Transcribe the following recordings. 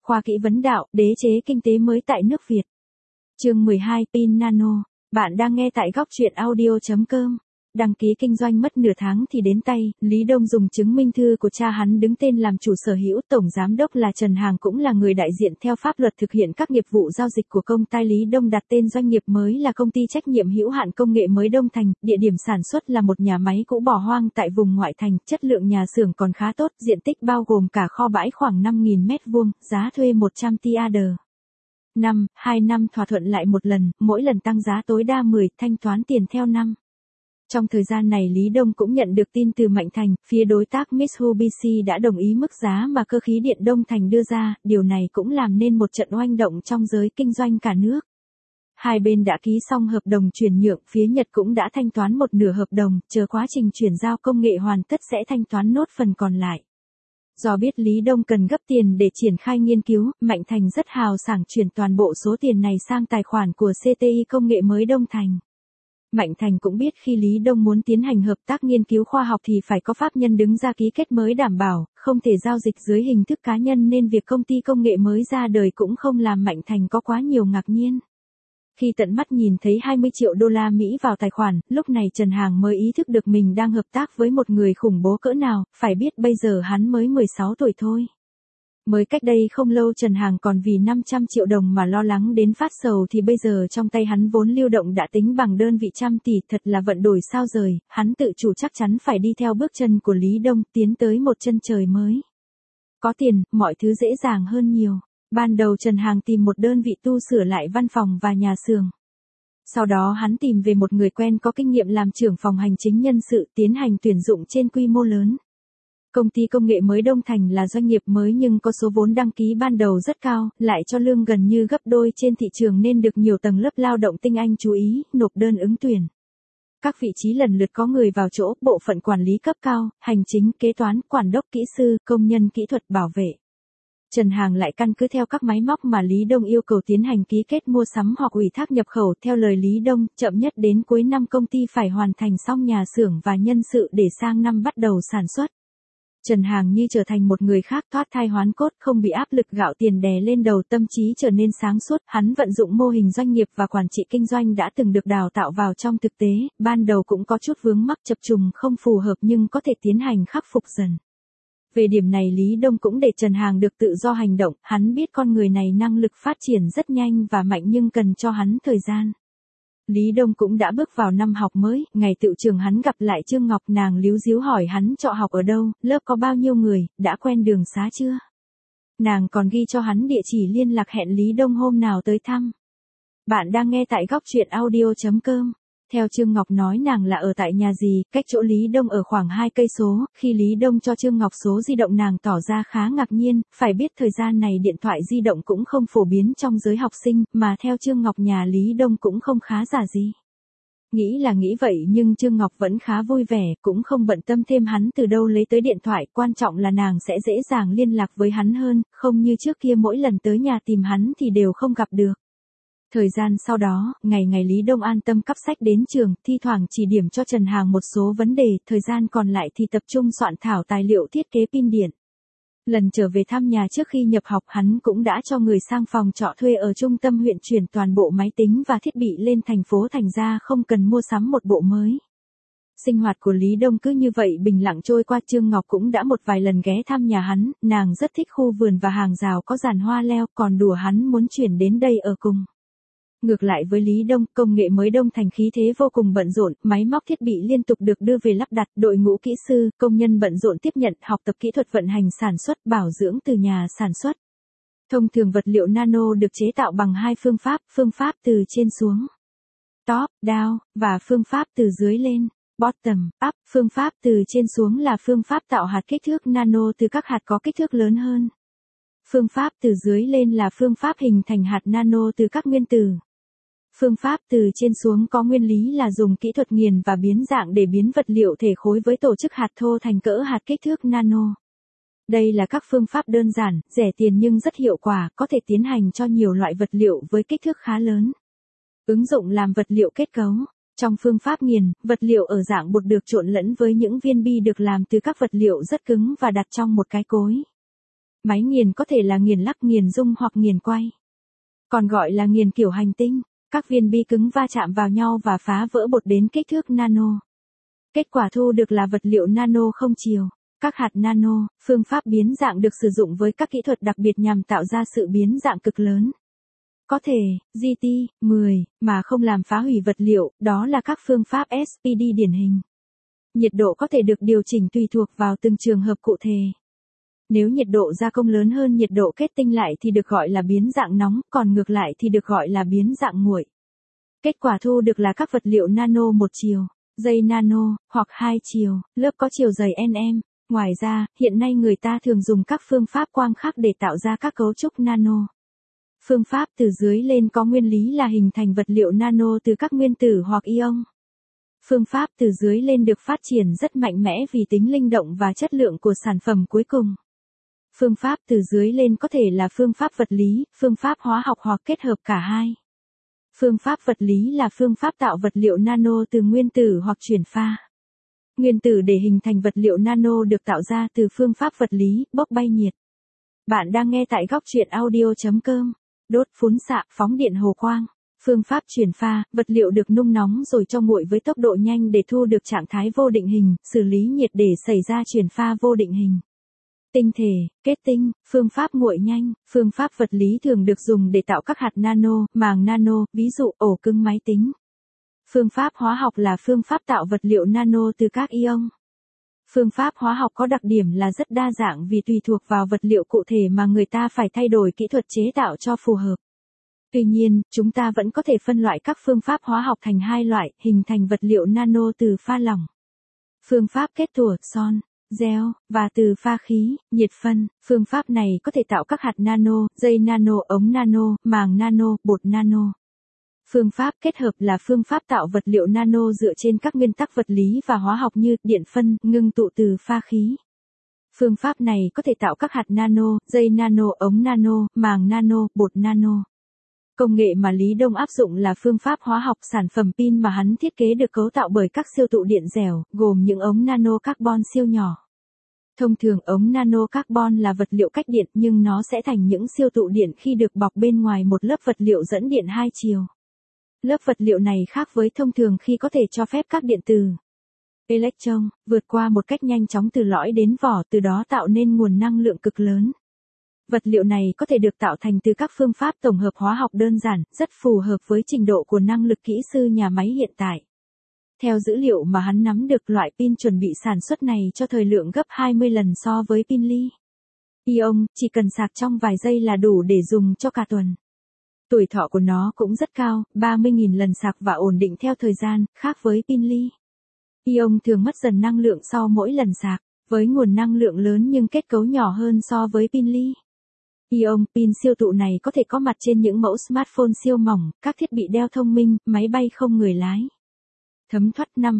khoa kỹ vấn đạo, đế chế kinh tế mới tại nước Việt. Chương 12, pin nano. Bạn đang nghe tại góc truyện audio.com. Đăng ký kinh doanh mất nửa tháng thì đến tay, Lý Đông dùng chứng minh thư của cha hắn đứng tên làm chủ sở hữu, tổng giám đốc là Trần Hàng cũng là người đại diện theo pháp luật thực hiện các nghiệp vụ giao dịch của công ty Lý Đông, đặt tên doanh nghiệp mới là công ty trách nhiệm hữu hạn công nghệ mới Đông Thành, địa điểm sản xuất là một nhà máy cũ bỏ hoang tại vùng ngoại thành, chất lượng nhà xưởng còn khá tốt, diện tích bao gồm cả kho bãi khoảng 5.000 m2, giá thuê 100 TAD. 2 năm thỏa thuận lại một lần, mỗi lần tăng giá tối đa 10, thanh toán tiền theo năm. Trong thời gian này Lý Đông cũng nhận được tin từ Mạnh Thành, phía đối tác Mitsubishi đã đồng ý mức giá mà cơ khí điện Đông Thành đưa ra, điều này cũng làm nên một trận oanh động trong giới kinh doanh cả nước. Hai bên đã ký xong hợp đồng chuyển nhượng, phía Nhật cũng đã thanh toán một nửa hợp đồng, chờ quá trình chuyển giao công nghệ hoàn tất sẽ thanh toán nốt phần còn lại. Do biết Lý Đông cần gấp tiền để triển khai nghiên cứu, Mạnh Thành rất hào sảng chuyển toàn bộ số tiền này sang tài khoản của CTI công nghệ mới Đông Thành. Mạnh Thành cũng biết khi Lý Đông muốn tiến hành hợp tác nghiên cứu khoa học thì phải có pháp nhân đứng ra ký kết mới đảm bảo, không thể giao dịch dưới hình thức cá nhân, nên việc công ty công nghệ mới ra đời cũng không làm Mạnh Thành có quá nhiều ngạc nhiên. Khi tận mắt nhìn thấy 20 triệu đô la Mỹ vào tài khoản, lúc này Trần Hàng mới ý thức được mình đang hợp tác với một người khủng bố cỡ nào, phải biết bây giờ hắn mới 16 tuổi thôi. Mới cách đây không lâu Trần Hàng còn vì 500 triệu đồng mà lo lắng đến phát sầu, thì bây giờ trong tay hắn vốn lưu động đã tính bằng đơn vị trăm tỷ, thật là vận đổi sao rời, hắn tự chủ chắc chắn phải đi theo bước chân của Lý Đông, tiến tới một chân trời mới. Có tiền, mọi thứ dễ dàng hơn nhiều. Ban đầu Trần Hàng tìm một đơn vị tu sửa lại văn phòng và nhà xưởng. Sau đó hắn tìm về một người quen có kinh nghiệm làm trưởng phòng hành chính nhân sự, tiến hành tuyển dụng trên quy mô lớn. Công ty công nghệ mới Đông Thành là doanh nghiệp mới nhưng có số vốn đăng ký ban đầu rất cao, lại cho lương gần như gấp đôi trên thị trường nên được nhiều tầng lớp lao động tinh anh chú ý, nộp đơn ứng tuyển. Các vị trí lần lượt có người vào chỗ, bộ phận quản lý cấp cao, hành chính, kế toán, quản đốc kỹ sư, công nhân kỹ thuật, bảo vệ. Trần Hàng lại căn cứ theo các máy móc mà Lý Đông yêu cầu tiến hành ký kết mua sắm hoặc ủy thác nhập khẩu. Theo lời Lý Đông, chậm nhất đến cuối năm công ty phải hoàn thành xong nhà xưởng và nhân sự để sang năm bắt đầu sản xuất. Trần Hàng như trở thành một người khác, thoát thai hoán cốt, không bị áp lực gạo tiền đè lên đầu, tâm trí trở nên sáng suốt. Hắn vận dụng mô hình doanh nghiệp và quản trị kinh doanh đã từng được đào tạo vào trong thực tế, ban đầu cũng có chút vướng mắc chập trùng không phù hợp nhưng có thể tiến hành khắc phục dần. Về điểm này Lý Đông cũng để Trần Hàng được tự do hành động, hắn biết con người này năng lực phát triển rất nhanh và mạnh nhưng cần cho hắn thời gian. Lý Đông cũng đã bước vào năm học mới, ngày tựu trường hắn gặp lại Trương Ngọc, nàng líu ríu hỏi hắn trọ học ở đâu, lớp có bao nhiêu người, đã quen đường xá chưa. Nàng còn ghi cho hắn địa chỉ liên lạc hẹn Lý Đông hôm nào tới thăm. Bạn đang nghe tại góc truyện audio.com. Theo Trương Ngọc nói nàng là ở tại nhà gì, cách chỗ Lý Đông ở khoảng 2 cây số, khi Lý Đông cho Trương Ngọc số di động nàng tỏ ra khá ngạc nhiên, phải biết thời gian này điện thoại di động cũng không phổ biến trong giới học sinh, mà theo Trương Ngọc nhà Lý Đông cũng không khá giả gì. Nghĩ là nghĩ vậy nhưng Trương Ngọc vẫn khá vui vẻ, cũng không bận tâm thêm hắn từ đâu lấy tới điện thoại, quan trọng là nàng sẽ dễ dàng liên lạc với hắn hơn, không như trước kia mỗi lần tới nhà tìm hắn thì đều không gặp được. Thời gian sau đó, ngày ngày Lý Đông an tâm cắp sách đến trường, thi thoảng chỉ điểm cho Trần Hàng một số vấn đề, thời gian còn lại thì tập trung soạn thảo tài liệu thiết kế pin điện. Lần trở về thăm nhà trước khi nhập học hắn cũng đã cho người sang phòng trọ thuê ở trung tâm huyện chuyển toàn bộ máy tính và thiết bị lên thành phố, thành ra không cần mua sắm một bộ mới. Sinh hoạt của Lý Đông cứ như vậy bình lặng trôi qua. Trương Ngọc cũng đã một vài lần ghé thăm nhà hắn, nàng rất thích khu vườn và hàng rào có giàn hoa leo, còn đùa hắn muốn chuyển đến đây ở cùng. Ngược lại với Lý Đông, công nghệ mới Đông Thành khí thế vô cùng bận rộn, máy móc thiết bị liên tục được đưa về lắp đặt, đội ngũ kỹ sư, công nhân bận rộn tiếp nhận, học tập kỹ thuật vận hành sản xuất, bảo dưỡng từ nhà sản xuất. Thông thường vật liệu nano được chế tạo bằng hai phương pháp từ trên xuống, top, down, và phương pháp từ dưới lên, bottom, up. Phương pháp từ trên xuống là phương pháp tạo hạt kích thước nano từ các hạt có kích thước lớn hơn. Phương pháp từ dưới lên là phương pháp hình thành hạt nano từ các nguyên tử. Phương pháp từ trên xuống có nguyên lý là dùng kỹ thuật nghiền và biến dạng để biến vật liệu thể khối với tổ chức hạt thô thành cỡ hạt kích thước nano. Đây là các phương pháp đơn giản, rẻ tiền nhưng rất hiệu quả, có thể tiến hành cho nhiều loại vật liệu với kích thước khá lớn. Ứng dụng làm vật liệu kết cấu. Trong phương pháp nghiền, vật liệu ở dạng bột được trộn lẫn với những viên bi được làm từ các vật liệu rất cứng và đặt trong một cái cối. Máy nghiền có thể là nghiền lắc, nghiền rung hoặc nghiền quay. Còn gọi là nghiền kiểu hành tinh. Các viên bi cứng va chạm vào nhau và phá vỡ bột đến kích thước nano. Kết quả thu được là vật liệu nano không chiều. Các hạt nano, phương pháp biến dạng được sử dụng với các kỹ thuật đặc biệt nhằm tạo ra sự biến dạng cực lớn. Có thể, GT10, mà không làm phá hủy vật liệu, đó là các phương pháp SPD điển hình. Nhiệt độ có thể được điều chỉnh tùy thuộc vào từng trường hợp cụ thể. Nếu nhiệt độ gia công lớn hơn nhiệt độ kết tinh lại thì được gọi là biến dạng nóng, còn ngược lại thì được gọi là biến dạng nguội. Kết quả thu được là các vật liệu nano một chiều, dây nano, hoặc hai chiều, lớp có chiều dày nm. Ngoài ra, hiện nay người ta thường dùng các phương pháp quang khắc để tạo ra các cấu trúc nano. Phương pháp từ dưới lên có nguyên lý là hình thành vật liệu nano từ các nguyên tử hoặc ion. Phương pháp từ dưới lên được phát triển rất mạnh mẽ vì tính linh động và chất lượng của sản phẩm cuối cùng. Phương pháp từ dưới lên có thể là phương pháp vật lý, phương pháp hóa học hoặc kết hợp cả hai. Phương pháp vật lý là phương pháp tạo vật liệu nano từ nguyên tử hoặc chuyển pha. Nguyên tử để hình thành vật liệu nano được tạo ra từ phương pháp vật lý, bốc bay nhiệt. Bạn đang nghe tại góc truyện audio.com. Đốt, phun xạ, phóng điện hồ quang. Phương pháp chuyển pha, vật liệu được nung nóng rồi cho nguội với tốc độ nhanh để thu được trạng thái vô định hình, xử lý nhiệt để xảy ra chuyển pha vô định hình. Tinh thể, kết tinh, phương pháp nguội nhanh, phương pháp vật lý thường được dùng để tạo các hạt nano, màng nano, ví dụ ổ cứng máy tính. Phương pháp hóa học là phương pháp tạo vật liệu nano từ các ion. Phương pháp hóa học có đặc điểm là rất đa dạng vì tùy thuộc vào vật liệu cụ thể mà người ta phải thay đổi kỹ thuật chế tạo cho phù hợp. Tuy nhiên, chúng ta vẫn có thể phân loại các phương pháp hóa học thành hai loại, hình thành vật liệu nano từ pha lỏng. Phương pháp kết tủa, son, gel, và từ pha khí, nhiệt phân. Phương pháp này có thể tạo các hạt nano, dây nano, ống nano, màng nano, bột nano. Phương pháp kết hợp là phương pháp tạo vật liệu nano dựa trên các nguyên tắc vật lý và hóa học như điện phân, ngưng tụ từ pha khí. Phương pháp này có thể tạo các hạt nano, dây nano, ống nano, màng nano, bột nano. Công nghệ mà Lý Đông áp dụng là phương pháp hóa học. Sản phẩm pin mà hắn thiết kế được cấu tạo bởi các siêu tụ điện dẻo, gồm những ống nano carbon siêu nhỏ. Thông thường ống nano carbon là vật liệu cách điện nhưng nó sẽ thành những siêu tụ điện khi được bọc bên ngoài một lớp vật liệu dẫn điện hai chiều. Lớp vật liệu này khác với thông thường khi có thể cho phép các điện từ electron vượt qua một cách nhanh chóng từ lõi đến vỏ, từ đó tạo nên nguồn năng lượng cực lớn. Vật liệu này có thể được tạo thành từ các phương pháp tổng hợp hóa học đơn giản, rất phù hợp với trình độ của năng lực kỹ sư nhà máy hiện tại. Theo dữ liệu mà hắn nắm được, loại pin chuẩn bị sản xuất này cho thời lượng gấp 20 lần so với pin li-ion, chỉ cần sạc trong vài giây là đủ để dùng cho cả tuần. Tuổi thọ của nó cũng rất cao, 30.000 lần sạc và ổn định theo thời gian, khác với pin li-ion thường mất dần năng lượng sau mỗi lần sạc, với nguồn năng lượng lớn nhưng kết cấu nhỏ hơn so với pin li-ion. Pin siêu tụ này có thể có mặt trên những mẫu smartphone siêu mỏng, các thiết bị đeo thông minh, máy bay không người lái. Thấm thoát năm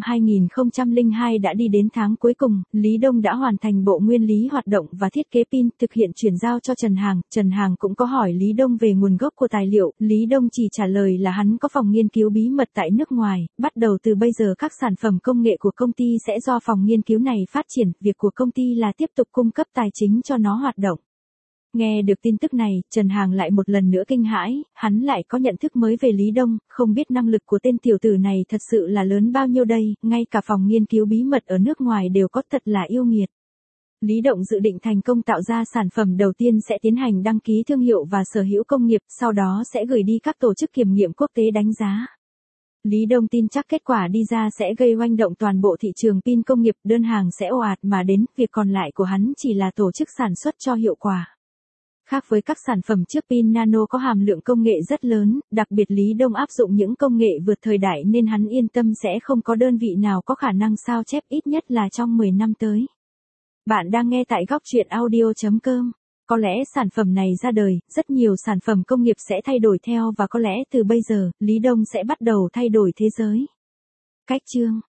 2002 đã đi đến tháng cuối cùng, Lý Đông đã hoàn thành bộ nguyên lý hoạt động và thiết kế pin, thực hiện chuyển giao cho Trần Hàng. Trần Hàng cũng có hỏi Lý Đông về nguồn gốc của tài liệu, Lý Đông chỉ trả lời là hắn có phòng nghiên cứu bí mật tại nước ngoài, bắt đầu từ bây giờ các sản phẩm công nghệ của công ty sẽ do phòng nghiên cứu này phát triển, việc của công ty là tiếp tục cung cấp tài chính cho nó hoạt động. Nghe được tin tức này, Trần Hàng lại một lần nữa kinh hãi, hắn lại có nhận thức mới về Lý Đông, không biết năng lực của tên tiểu tử này thật sự là lớn bao nhiêu đây, ngay cả phòng nghiên cứu bí mật ở nước ngoài đều có, thật là yêu nghiệt. Lý Đông dự định thành công tạo ra sản phẩm đầu tiên sẽ tiến hành đăng ký thương hiệu và sở hữu công nghiệp, sau đó sẽ gửi đi các tổ chức kiểm nghiệm quốc tế đánh giá. Lý Đông tin chắc kết quả đi ra sẽ gây oanh động toàn bộ thị trường pin công nghiệp, đơn hàng sẽ ồ ạt mà đến, việc còn lại của hắn chỉ là tổ chức sản xuất cho hiệu quả. Khác với các sản phẩm trước, pin nano có hàm lượng công nghệ rất lớn, đặc biệt Lý Đông áp dụng những công nghệ vượt thời đại nên hắn yên tâm sẽ không có đơn vị nào có khả năng sao chép, ít nhất là trong 10 năm tới. Bạn đang nghe tại góc truyện audio.com. Có lẽ sản phẩm này ra đời, rất nhiều sản phẩm công nghiệp sẽ thay đổi theo và có lẽ từ bây giờ, Lý Đông sẽ bắt đầu thay đổi thế giới. Cách chương